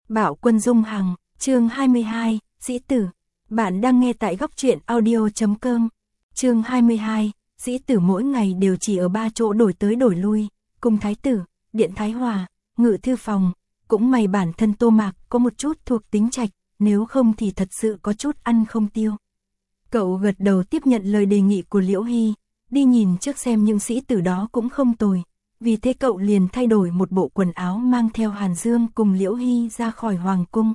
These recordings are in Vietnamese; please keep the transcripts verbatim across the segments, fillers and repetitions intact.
Bạo Quân Dung Hằng, chương hai mươi hai, Dĩ Tử. Bạn đang nghe tại góc truyện audio chấm com. Chương hai mươi hai, Dĩ Tử mỗi ngày đều chỉ ở ba chỗ đổi tới đổi lui, cung thái tử, điện thái hòa, ngự thư phòng. Cũng may bản thân Tô Mạc có một chút thuộc tính trạch, nếu không thì thật sự có chút ăn không tiêu. Cậu gật đầu tiếp nhận lời đề nghị của Liễu Hy, đi nhìn trước xem những sĩ tử đó cũng không tồi. Vì thế cậu liền thay đổi một bộ quần áo mang theo Hàn Dương cùng Liễu Hy ra khỏi hoàng cung.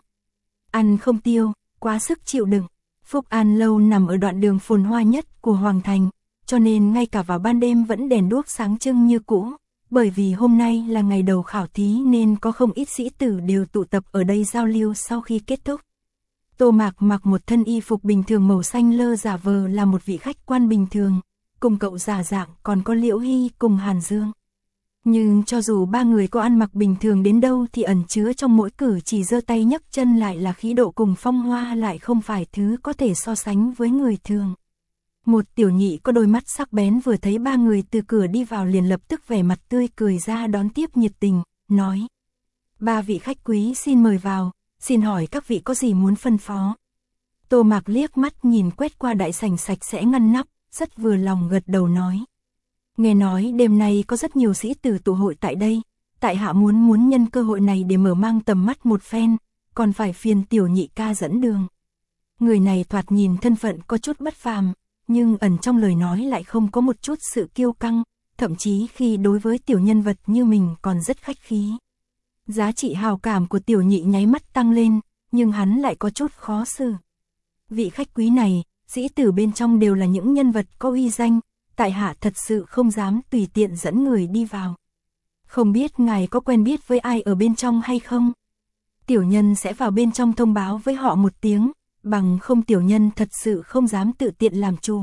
Ăn không tiêu, quá sức chịu đựng. Phúc An lâu nằm ở đoạn đường phồn hoa nhất của Hoàng Thành, cho nên ngay cả vào ban đêm vẫn đèn đuốc sáng trưng như cũ. Bởi vì hôm nay là ngày đầu khảo thí nên có không ít sĩ tử đều tụ tập ở đây giao lưu sau khi kết thúc. Tô Mạc mặc một thân y phục bình thường màu xanh lơ giả vờ là một vị khách quan bình thường, cùng cậu giả dạng còn có Liễu Hy cùng Hàn Dương. Nhưng cho dù ba người có ăn mặc bình thường đến đâu thì ẩn chứa trong mỗi cử chỉ giơ tay nhấc chân lại là khí độ cùng phong hoa lại không phải thứ có thể so sánh với người thường. Một tiểu nhị có đôi mắt sắc bén vừa thấy ba người từ cửa đi vào liền lập tức vẻ mặt tươi cười ra đón tiếp nhiệt tình, nói: "Ba vị khách quý xin mời vào, xin hỏi các vị có gì muốn phân phó?" Tô Mạc liếc mắt nhìn quét qua đại sảnh sạch sẽ ngăn nắp, rất vừa lòng gật đầu nói: "Nghe nói đêm nay có rất nhiều sĩ tử tụ hội tại đây, tại hạ muốn muốn nhân cơ hội này để mở mang tầm mắt một phen, còn phải phiền tiểu nhị ca dẫn đường." Người này thoạt nhìn thân phận có chút bất phàm, nhưng ẩn trong lời nói lại không có một chút sự kiêu căng, thậm chí khi đối với tiểu nhân vật như mình còn rất khách khí. Giá trị hào cảm của tiểu nhị nháy mắt tăng lên, nhưng hắn lại có chút khó xử. Vị khách quý này, sĩ tử bên trong đều là những nhân vật có uy danh, tại hạ thật sự không dám tùy tiện dẫn người đi vào. Không biết ngài có quen biết với ai ở bên trong hay không? Tiểu nhân sẽ vào bên trong thông báo với họ một tiếng, bằng không tiểu nhân thật sự không dám tự tiện làm chủ.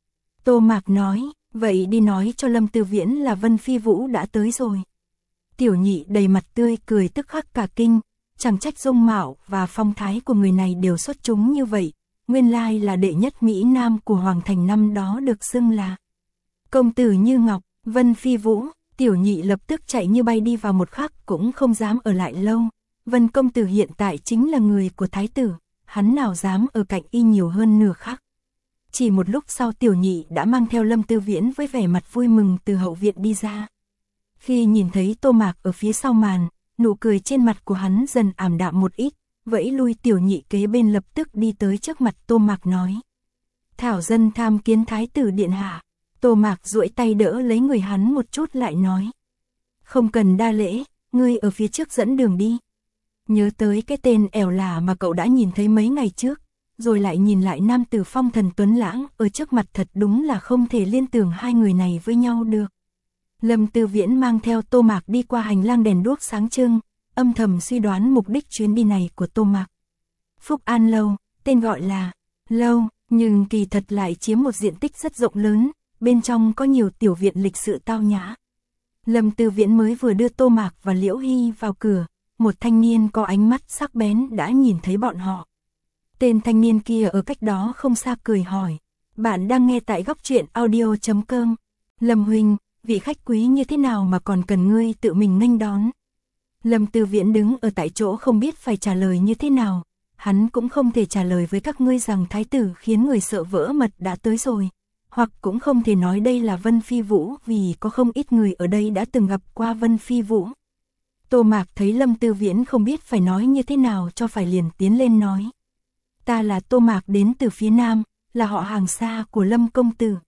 Tô Mạc nói, vậy đi nói cho Lâm Tư Viễn là Vân Phi Vũ đã tới rồi. Tiểu nhị đầy mặt tươi cười tức khắc cả kinh, chẳng trách dung mạo và phong thái của người này đều xuất chúng như vậy, nguyên lai là đệ nhất Mỹ Nam của Hoàng Thành năm đó được xưng là công tử như ngọc. Vân Phi Vũ. Tiểu nhị lập tức chạy như bay đi vào một khắc cũng không dám ở lại lâu. Vân công tử hiện tại chính là người của thái tử, hắn nào dám ở cạnh y nhiều hơn nửa khắc. Chỉ một lúc sau tiểu nhị đã mang theo Lâm Tư Viễn với vẻ mặt vui mừng từ hậu viện đi ra. Khi nhìn thấy Tô Mạc ở phía sau màn, nụ cười trên mặt của hắn dần ảm đạm một ít, vẫy lui tiểu nhị kế bên lập tức đi tới trước mặt Tô Mạc nói: "Thảo dân tham kiến thái tử điện hạ." Tô Mạc duỗi tay đỡ lấy người hắn một chút lại nói: "Không cần đa lễ, ngươi ở phía trước dẫn đường đi." Nhớ tới cái tên ẻo lả mà cậu đã nhìn thấy mấy ngày trước, rồi lại nhìn lại nam tử phong thần tuấn lãng ở trước mặt, thật đúng là không thể liên tưởng hai người này với nhau được. Lâm Tư Viễn mang theo Tô Mạc đi qua hành lang đèn đuốc sáng trưng, âm thầm suy đoán mục đích chuyến đi này của Tô Mạc. Phúc An lâu, tên gọi là lâu, nhưng kỳ thật lại chiếm một diện tích rất rộng lớn, bên trong có nhiều tiểu viện lịch sự tao nhã. Lâm Tư Viễn mới vừa đưa Tô Mạc và Liễu Hy vào cửa, một thanh niên có ánh mắt sắc bén đã nhìn thấy bọn họ. Tên thanh niên kia ở cách đó không xa cười hỏi: "Bạn đang nghe tại góc truyện audio chấm com. Lâm huynh, vị khách quý như thế nào mà còn cần ngươi tự mình nghênh đón?" Lâm Tư Viễn đứng ở tại chỗ không biết phải trả lời như thế nào. Hắn cũng không thể trả lời với các ngươi rằng thái tử khiến người sợ vỡ mật đã tới rồi, hoặc cũng không thể nói đây là Vân Phi Vũ vì có không ít người ở đây đã từng gặp qua Vân Phi Vũ. Tô Mạc thấy Lâm Tư Viễn không biết phải nói như thế nào cho phải liền tiến lên nói: "Ta là Tô Mạc đến từ phía Nam, là họ hàng xa của Lâm công tử.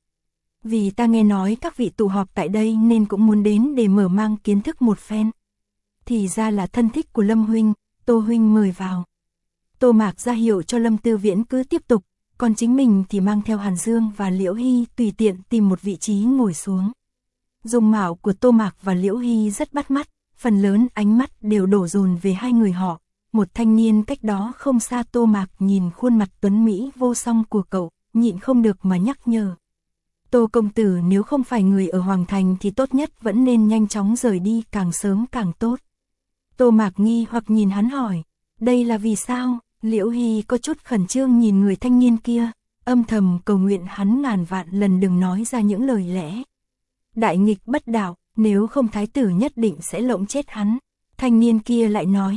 Vì ta nghe nói các vị tụ họp tại đây nên cũng muốn đến để mở mang kiến thức một phen. Thì ra là thân thích của Lâm huynh, Tô huynh mời vào." Tô Mạc ra hiệu cho Lâm Tư Viễn cứ tiếp tục, còn chính mình thì mang theo Hàn Dương và Liễu Hy tùy tiện tìm một vị trí ngồi xuống. Dung mạo của Tô Mạc và Liễu Hy rất bắt mắt, phần lớn ánh mắt đều đổ dồn về hai người họ. Một thanh niên cách đó không xa Tô Mạc nhìn khuôn mặt tuấn mỹ vô song của cậu, nhịn không được mà nhắc nhở: "Tô công tử nếu không phải người ở Hoàng Thành thì tốt nhất vẫn nên nhanh chóng rời đi, càng sớm càng tốt." Tô Mạc nghi hoặc nhìn hắn hỏi: "Đây là vì sao?" Liễu Hy có chút khẩn trương nhìn người thanh niên kia, âm thầm cầu nguyện hắn ngàn vạn lần đừng nói ra những lời lẽ đại nghịch bất đạo, nếu không thái tử nhất định sẽ lộng chết hắn. Thanh niên kia lại nói: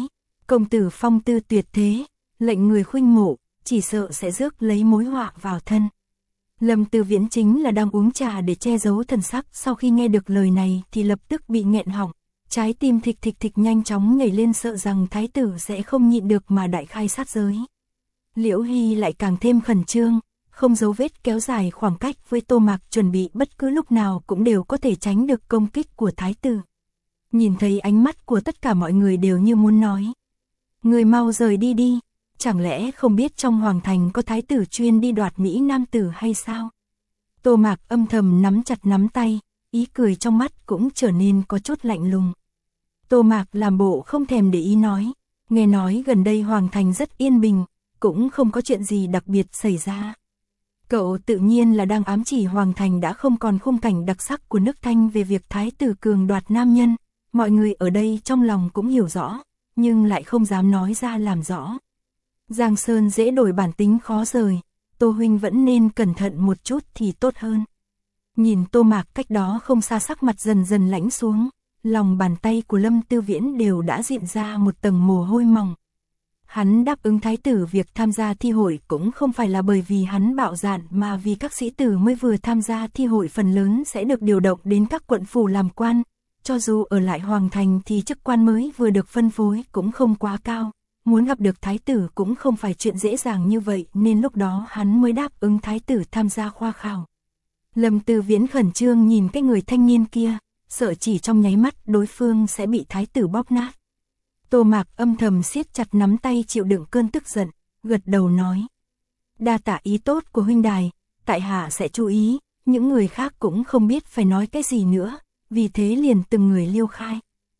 Công tử phong tư tuyệt thế, lệnh người khuynh mộ, chỉ sợ sẽ rước lấy mối họa vào thân. Lâm Tư Viễn chính là đang uống trà để che giấu thần sắc, sau khi nghe được lời này thì lập tức bị nghẹn họng, trái tim thịch thịch thịch nhanh chóng nhảy lên, sợ rằng thái tử sẽ không nhịn được mà đại khai sát giới. Liễu Hy lại càng thêm khẩn trương, không giấu vết kéo dài khoảng cách với Tô Mạc, chuẩn bị bất cứ lúc nào cũng đều có thể tránh được công kích của thái tử. Nhìn thấy ánh mắt của tất cả mọi người đều như muốn nói: người mau rời đi đi, chẳng lẽ không biết trong hoàng thành có thái tử chuyên đi đoạt mỹ nam tử hay sao? Tô Mạc âm thầm nắm chặt nắm tay, ý cười trong mắt cũng trở nên có chút lạnh lùng. Tô Mạc làm bộ không thèm để ý nói: nghe nói gần đây hoàng thành rất yên bình, cũng không có chuyện gì đặc biệt xảy ra. Cậu tự nhiên là đang ám chỉ hoàng thành đã không còn khung cảnh đặc sắc của nước Thanh về việc thái tử cường đoạt nam nhân. Mọi người ở đây trong lòng cũng hiểu rõ, nhưng lại không dám nói ra làm rõ. Giang Sơn dễ đổi bản tính khó rời, Tô huynh vẫn nên cẩn thận một chút thì tốt hơn. Nhìn Tô Mạc cách đó không xa, sắc mặt dần dần lãnh xuống, lòng bàn tay của Lâm Tư Viễn đều đã diện ra một tầng mồ hôi mỏng. Hắn đáp ứng thái tử việc tham gia thi hội cũng không phải là bởi vì hắn bạo dạn, mà vì các sĩ tử mới vừa tham gia thi hội phần lớn sẽ được điều động đến các quận phủ làm quan. Cho dù ở lại hoàng thành thì chức quan mới vừa được phân phối cũng không quá cao. Muốn gặp được thái tử cũng không phải chuyện dễ dàng như vậy, nên lúc đó hắn mới đáp ứng thái tử tham gia khoa khảo. Lâm Tư Viễn khẩn trương nhìn cái người thanh niên kia, sợ chỉ trong nháy mắt đối phương sẽ bị thái tử bóp nát. Tô Mạc âm thầm siết chặt nắm tay chịu đựng cơn tức giận, gật đầu nói: đa tạ ý tốt của huynh đài, tại hạ sẽ chú ý. Những người khác cũng không biết phải nói cái gì nữa, vì thế liền từng người liêu khai.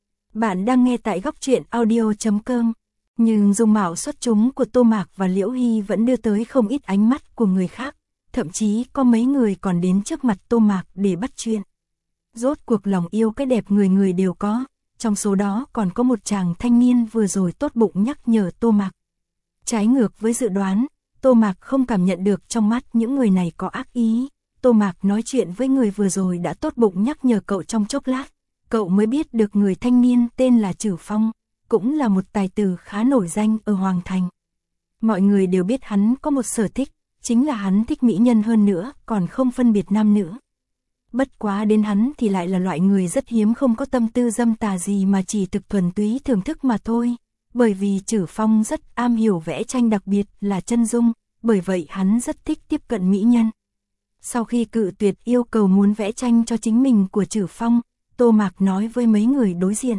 Bạn đang nghe tại góc truyện audio chấm com. Nhưng dung mạo xuất chúng của Tô Mạc và Liễu Hy vẫn đưa tới không ít ánh mắt của người khác, thậm chí có mấy người còn đến trước mặt Tô Mạc để bắt chuyện. Rốt cuộc lòng yêu cái đẹp người người đều có, trong số đó còn có một chàng thanh niên vừa rồi tốt bụng nhắc nhở Tô Mạc. Trái ngược với dự đoán, Tô Mạc không cảm nhận được trong mắt những người này có ác ý. Tô Mạc nói chuyện với người vừa rồi đã tốt bụng nhắc nhở cậu trong chốc lát, cậu mới biết được người thanh niên tên là Trử Phong, cũng là một tài tử khá nổi danh ở hoàng thành. Mọi người đều biết hắn có một sở thích, chính là hắn thích mỹ nhân, hơn nữa còn không phân biệt nam nữ. Bất quá đến hắn thì lại là loại người rất hiếm, không có tâm tư dâm tà gì mà chỉ thực thuần túy thưởng thức mà thôi. Bởi vì Trử Phong rất am hiểu vẽ tranh, đặc biệt là chân dung, bởi vậy hắn rất thích tiếp cận mỹ nhân. Sau khi cự tuyệt yêu cầu muốn vẽ tranh cho chính mình của Trử Phong, Tô Mạc nói với mấy người đối diện: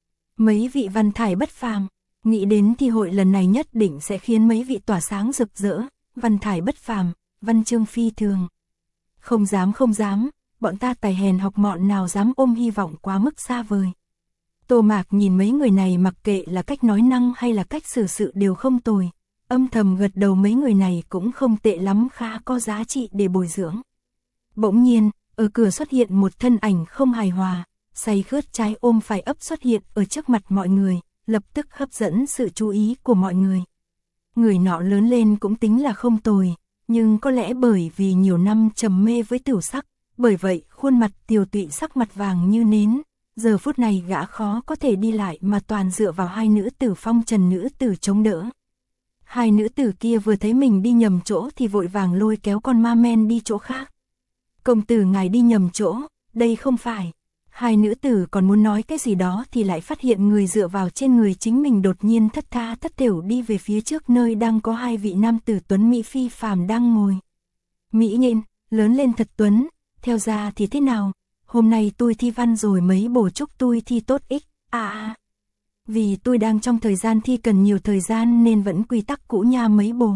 mấy vị văn thải bất phàm, nghĩ đến thi hội lần này nhất định sẽ khiến mấy vị tỏa sáng rực rỡ. Văn thải bất phàm, văn chương phi thường. Không dám không dám, bọn ta tài hèn học mọn nào dám ôm hy vọng quá mức xa vời. Tô Mạc nhìn mấy người này, mặc kệ là cách nói năng hay là cách xử sự đều không tồi, âm thầm gật đầu, mấy người này cũng không tệ lắm, khá có giá trị để bồi dưỡng. Bỗng nhiên, ở cửa xuất hiện một thân ảnh không hài hòa, say khướt trái ôm phải ấp xuất hiện ở trước mặt mọi người, lập tức hấp dẫn sự chú ý của mọi người. Người nọ lớn lên cũng tính là không tồi, nhưng có lẽ bởi vì nhiều năm trầm mê với tửu sắc, bởi vậy khuôn mặt tiều tụy, sắc mặt vàng như nến. Giờ phút này gã khó có thể đi lại mà toàn dựa vào hai nữ tử phong trần nữ tử chống đỡ. Hai nữ tử kia vừa thấy mình đi nhầm chỗ thì vội vàng lôi kéo con ma men đi chỗ khác. Công tử ngài đi nhầm chỗ, đây không phải. Hai nữ tử còn muốn nói cái gì đó thì lại phát hiện người dựa vào trên người chính mình đột nhiên thất tha thất thểu đi về phía trước, nơi đang có hai vị nam tử tuấn mỹ phi phàm đang ngồi. Mỹ nhân, lớn lên thật tuấn, theo ra thì thế nào? Hôm nay tôi thi văn rồi, mấy bổ chúc tôi thi tốt ích. À à, vì tôi đang trong thời gian thi cần nhiều thời gian nên vẫn quy tắc cũ nha mấy bổ.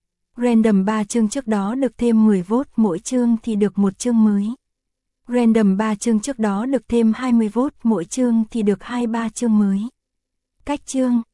Random ba chương trước đó được thêm mười vote, mỗi chương thì được một chương mới. Random ba chương trước đó được thêm hai mươi vote, mỗi chương thì được hai ba chương mới. Cách chương